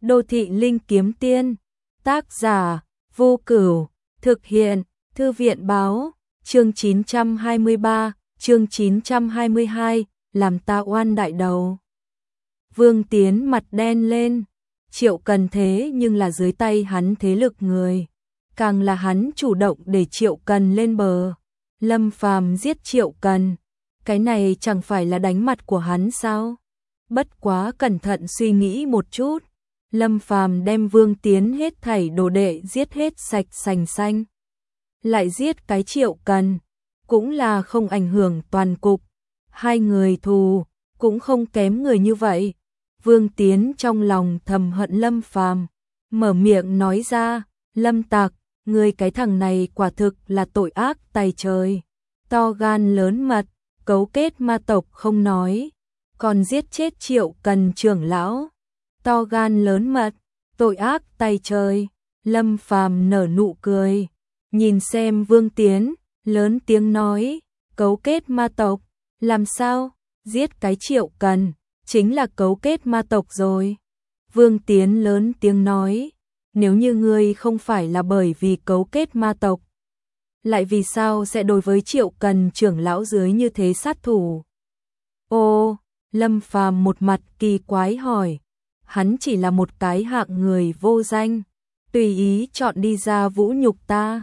Đô thị linh kiếm tiên, tác giả Vô Cửu, thực hiện Thư viện báo, chương 923, chương 922, làm ta oan đại đầu. Vương Tiến mặt đen lên, Triệu Cần thế nhưng là dưới tay hắn thế lực người, càng là hắn chủ động để Triệu Cần lên bờ. Lâm Phàm giết Triệu Cần, cái này chẳng phải là đánh mặt của hắn sao? Bất quá cẩn thận suy nghĩ một chút, Lâm Phàm đem Vương Tiến hết thảy đồ đệ giết hết sạch sành xanh, lại giết cái Triệu Cần, cũng là không ảnh hưởng toàn cục. Hai người thù cũng không kém người như vậy. Vương Tiến trong lòng thầm hận Lâm Phàm, mở miệng nói ra, Lâm Tặc, ngươi cái thằng này quả thực là tội ác tày trời, to gan lớn mật, cấu kết ma tộc không nói, còn giết chết Triệu Cần trưởng lão, to gan lớn mật, tội ác tày trời. Lâm Phàm nở nụ cười, nhìn xem Vương Tiến, lớn tiếng nói, cấu kết ma tộc, làm sao, giết cái Triệu Cần, chính là cấu kết ma tộc rồi. Vương Tiến lớn tiếng nói, nếu như ngươi không phải là bởi vì cấu kết ma tộc, lại vì sao sẽ đối với Triệu Cần trưởng lão dưới như thế sát thủ? Ô, Lâm Phàm một mặt kỳ quái hỏi, hắn chỉ là một cái hạng người vô danh, tùy ý chọn đi ra vũ nhục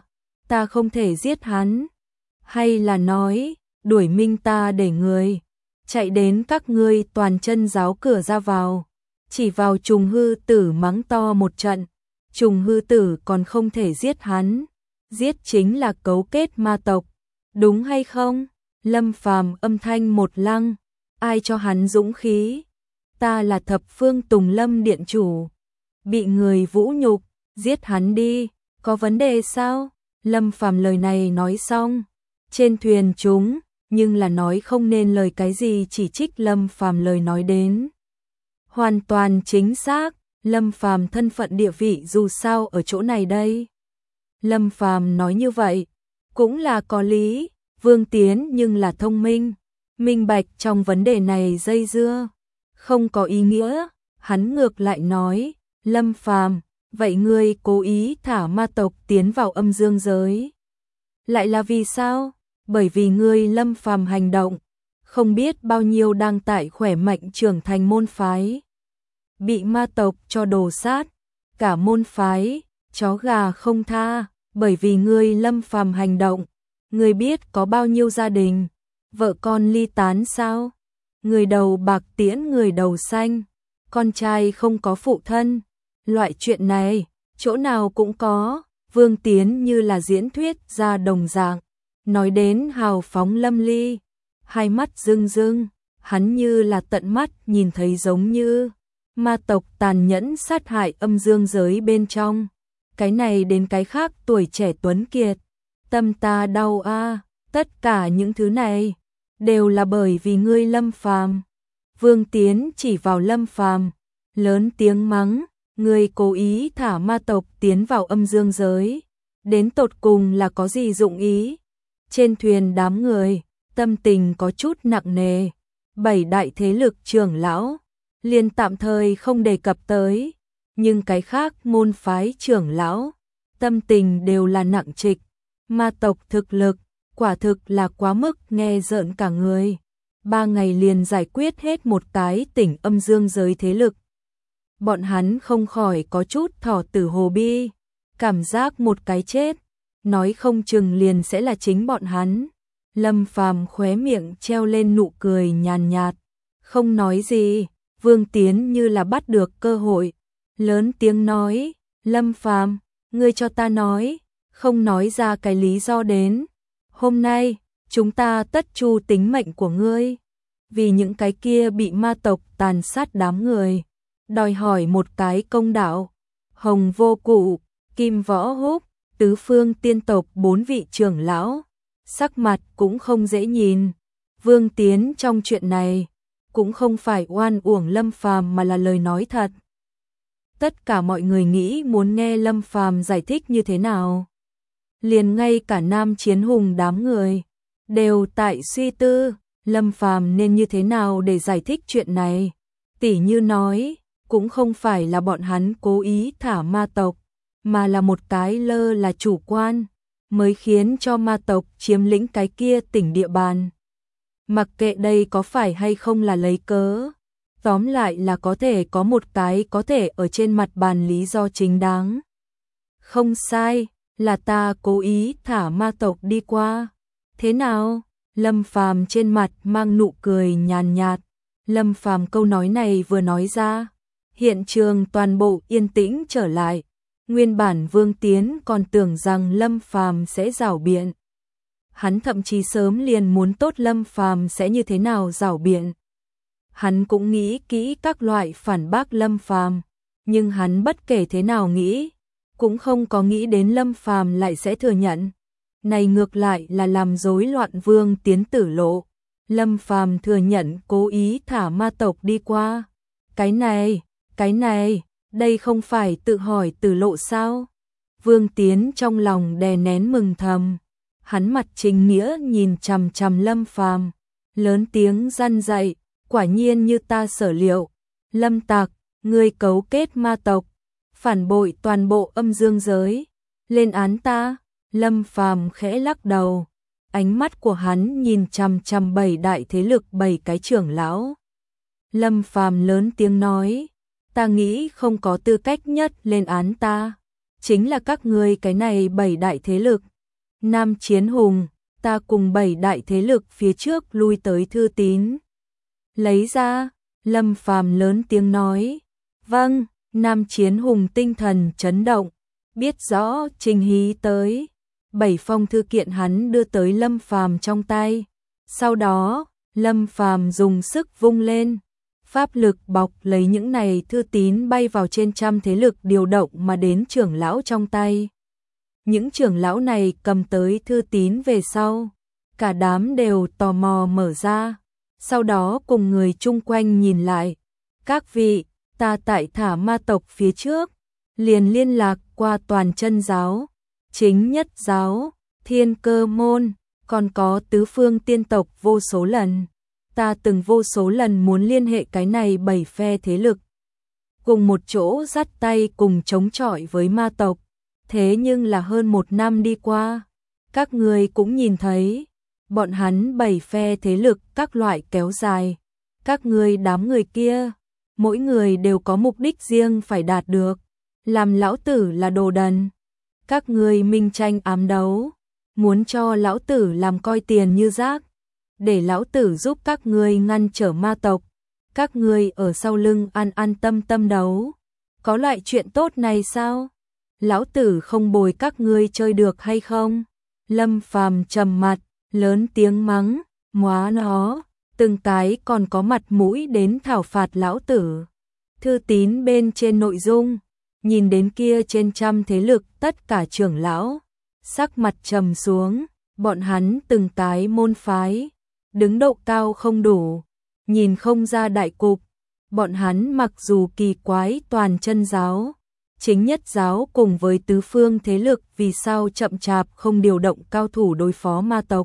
ta không thể giết hắn, hay là nói, đuổi minh ta để người chạy đến các ngươi toàn chân giáo cửa ra vào, chỉ vào Trùng Hư Tử mắng to một trận, Trùng Hư Tử còn không thể giết hắn, giết chính là cấu kết ma tộc, đúng hay không? Lâm Phàm âm thanh một lăng, ai cho hắn dũng khí? Ta là Thập Phương Tùng Lâm điện chủ, bị người vũ nhục, giết hắn đi, có vấn đề sao? Lâm Phàm lời này nói xong, trên thuyền chúng nhưng là nói không nên lời cái gì, chỉ trích Lâm Phàm lời nói đến hoàn toàn chính xác. Lâm Phàm thân phận địa vị dù sao ở chỗ này đây. Lâm Phàm nói như vậy cũng là có lý. Vương Tiến nhưng là thông minh, minh bạch trong vấn đề này dây dưa không có ý nghĩa. Hắn ngược lại nói, Lâm Phàm, vậy ngươi cố ý thả ma tộc tiến vào âm dương giới, lại là vì sao? Bởi vì ngươi Lâm Phàm hành động, không biết bao nhiêu đang tại khỏe mạnh trưởng thành môn phái bị ma tộc cho đồ sát, cả môn phái chó gà không tha. Bởi vì ngươi Lâm Phàm hành động, ngươi biết có bao nhiêu gia đình vợ con ly tán sao? Người đầu bạc tiễn người đầu xanh, con trai không có phụ thân, loại chuyện này chỗ nào cũng có. Vương Tiến như là diễn thuyết ra đồng dạng, nói đến hào phóng lâm ly, hai mắt rưng rưng, hắn như là tận mắt nhìn thấy giống như ma tộc tàn nhẫn sát hại âm dương giới bên trong. Cái này đến cái khác tuổi trẻ tuấn kiệt, tâm ta đau a. Tất cả những thứ này đều là bởi vì ngươi Lâm Phàm. Vương Tiến chỉ vào Lâm Phàm, lớn tiếng mắng, ngươi cố ý thả ma tộc tiến vào âm dương giới, đến tột cùng là có gì dụng ý? Trên thuyền đám người tâm tình có chút nặng nề, 7 đại thế lực trưởng lão liền tạm thời không đề cập tới, nhưng cái khác môn phái trưởng lão tâm tình đều là nặng trịch. Ma tộc thực lực quả thực là quá mức nghe rợn cả người, 3 ngày liền giải quyết hết một cái tỉnh âm dương giới thế lực. Bọn hắn không khỏi có chút thỏ tử hồ bi, cảm giác một cái chết nói không chừng liền sẽ là chính bọn hắn. Lâm Phàm khóe miệng treo lên nụ cười nhàn nhạt, không nói gì. Vương Tiến như là bắt được cơ hội, lớn tiếng nói, Lâm Phàm, ngươi cho ta nói, không nói ra cái lý do đến, hôm nay chúng ta tất tru tính mệnh của ngươi. Vì những cái kia bị ma tộc tàn sát đám người, đòi hỏi một cái công đạo. Hồng Vô Cụ, Kim Võ Húc, Tứ Phương tiên tộc 4 vị trưởng lão, sắc mặt cũng không dễ nhìn. Vương Tiến trong chuyện này cũng không phải oan uổng Lâm Phàm mà là lời nói thật. Tất cả mọi người nghĩ muốn nghe Lâm Phàm giải thích như thế nào. Liền ngay cả Nam Chiến Hùng đám người đều tại suy tư Lâm Phàm nên như thế nào để giải thích chuyện này. Tỉ như nói, cũng không phải là bọn hắn cố ý thả ma tộc, mà là một cái lơ là chủ quan, mới khiến cho ma tộc chiếm lĩnh cái kia tỉnh địa bàn. Mặc kệ đây có phải hay không là lấy cớ, tóm lại là có thể có một cái có thể ở trên mặt bàn lý do chính đáng. Không sai, là ta cố ý thả ma tộc đi qua. Thế nào? Lâm Phàm trên mặt mang nụ cười nhàn nhạt. Lâm Phàm câu nói này vừa nói ra, hiện trường toàn bộ yên tĩnh trở lại. Nguyên bản Vương Tiến còn tưởng rằng Lâm Phàm sẽ giảo biện. Hắn thậm chí sớm liền muốn tốt Lâm Phàm sẽ như thế nào giảo biện. Hắn cũng nghĩ kỹ các loại phản bác Lâm Phàm, nhưng hắn bất kể thế nào nghĩ, cũng không có nghĩ đến Lâm Phàm lại sẽ thừa nhận. Này ngược lại là làm rối loạn Vương Tiến tử lộ. Lâm Phàm thừa nhận cố ý thả ma tộc đi qua. Cái này, đây không phải tự hỏi tử lộ sao? Vương Tiến trong lòng đè nén mừng thầm. Hắn mặt chính nghĩa nhìn chằm chằm Lâm Phàm, lớn tiếng răn dạy, quả nhiên như ta sở liệu. Lâm Tặc, ngươi cấu kết ma tộc, phản bội toàn bộ âm dương giới, lên án ta. Lâm Phàm khẽ lắc đầu, ánh mắt của hắn nhìn chằm chằm 7 đại thế lực 7 cái trưởng lão. Lâm Phàm lớn tiếng nói, ta nghĩ không có tư cách nhất lên án ta, chính là các ngươi cái này 7 đại thế lực. Nam Chiến Hùng, ta cùng 7 đại thế lực phía trước lui tới thư tín. Lấy ra, Lâm Phàm lớn tiếng nói, vâng. Nam Chiến Hùng tinh thần chấn động, biết rõ Trình Hí tới. 7 phong thư kiện hắn đưa tới Lâm Phàm trong tay. Sau đó, Lâm Phàm dùng sức vung lên, pháp lực bọc lấy những này thư tín bay vào trên trăm thế lực điều động mà đến trưởng lão trong tay. Những trưởng lão này cầm tới thư tín về sau, cả đám đều tò mò mở ra, sau đó cùng người chung quanh nhìn lại. Các vị, ta tại thả ma tộc phía trước, liền liên lạc qua Toàn Chân giáo, Chính Nhất giáo, Thiên Cơ môn, còn có tứ phương tiên tộc vô số lần. Ta từng vô số lần muốn liên hệ cái này 7 phe thế lực, cùng một chỗ dắt tay cùng chống chọi với ma tộc. Thế nhưng là hơn 1 năm đi qua, các người cũng nhìn thấy, bọn hắn 7 phe thế lực các loại kéo dài. Các người đám người kia, mỗi người đều có mục đích riêng phải đạt được, làm lão tử là đồ đần. Các người minh tranh ám đấu, muốn cho lão tử làm coi tiền như rác, để lão tử giúp các người ngăn trở ma tộc. Các người ở sau lưng an tâm đấu, có loại chuyện tốt này sao? Lão tử không bồi các ngươi chơi được hay không? Lâm Phàm trầm mặt, lớn tiếng mắng, móa nó, từng cái còn có mặt mũi đến thảo phạt lão tử. Thư tín bên trên nội dung, nhìn đến kia trên trăm thế lực tất cả trưởng lão, sắc mặt trầm xuống, bọn hắn từng cái môn phái, đứng độ cao không đủ, nhìn không ra đại cục. Bọn hắn mặc dù kỳ quái Toàn Chân giáo, Chính Nhất giáo cùng với tứ phương thế lực vì sao chậm chạp không điều động cao thủ đối phó ma tộc,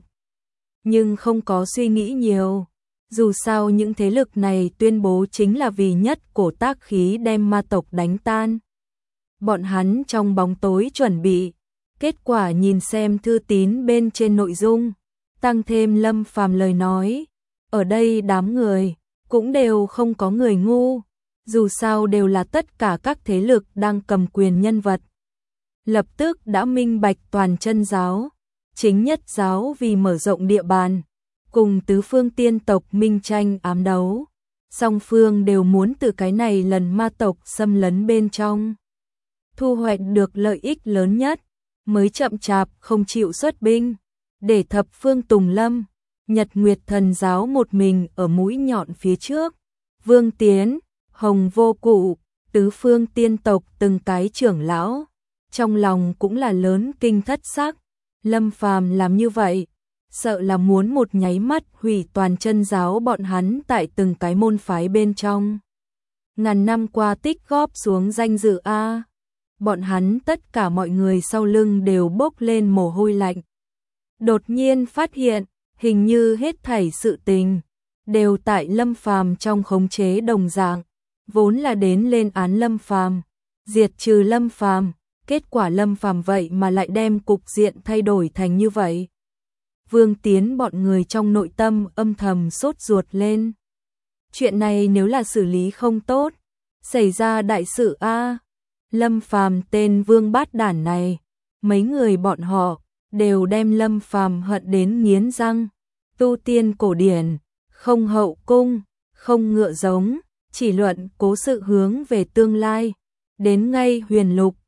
nhưng không có suy nghĩ nhiều. Dù sao những thế lực này tuyên bố chính là vì nhất cổ tác khí đem ma tộc đánh tan. Bọn hắn trong bóng tối chuẩn bị, kết quả nhìn xem thư tín bên trên nội dung, tăng thêm Lâm Phàm lời nói, ở đây đám người cũng đều không có người ngu, dù sao đều là tất cả các thế lực đang cầm quyền nhân vật. Lập tức đã minh bạch Toàn Chân giáo, Chính Nhất giáo vì mở rộng địa bàn, cùng tứ phương tiên tộc minh tranh ám đấu, song phương đều muốn từ cái này lần ma tộc xâm lấn bên trong thu hoạch được lợi ích lớn nhất, mới chậm chạp không chịu xuất binh, để thập phương tùng lâm, Nhật Nguyệt Thần giáo một mình ở mũi nhọn phía trước. Vương Tiến, Hồng Vô Cụ, tứ phương tiên tộc từng cái trưởng lão, trong lòng cũng là lớn kinh thất sắc. Lâm Phàm làm như vậy, sợ là muốn một nháy mắt hủy Toàn Chân giáo bọn hắn tại từng cái môn phái bên trong. Ngàn năm qua tích góp xuống danh dự a, bọn hắn tất cả mọi người sau lưng đều bốc lên mồ hôi lạnh. Đột nhiên phát hiện, hình như hết thảy sự tình đều tại Lâm Phàm trong khống chế đồng dạng. vốn là đến lên án Lâm Phàm, diệt trừ Lâm Phàm, kết quả Lâm Phàm vậy mà lại đem cục diện thay đổi thành như vậy. Vương Tiến bọn người trong nội tâm âm thầm sốt ruột lên. Chuyện này nếu là xử lý không tốt, xảy ra đại sự a. Lâm Phàm tên Vương bát đản này, mấy người bọn họ đều đem Lâm Phàm hận đến nghiến răng. Tu tiên cổ điển, không hậu cung, không ngựa giống, chỉ luận cố sự hướng về tương lai. Đến ngay huyền lục,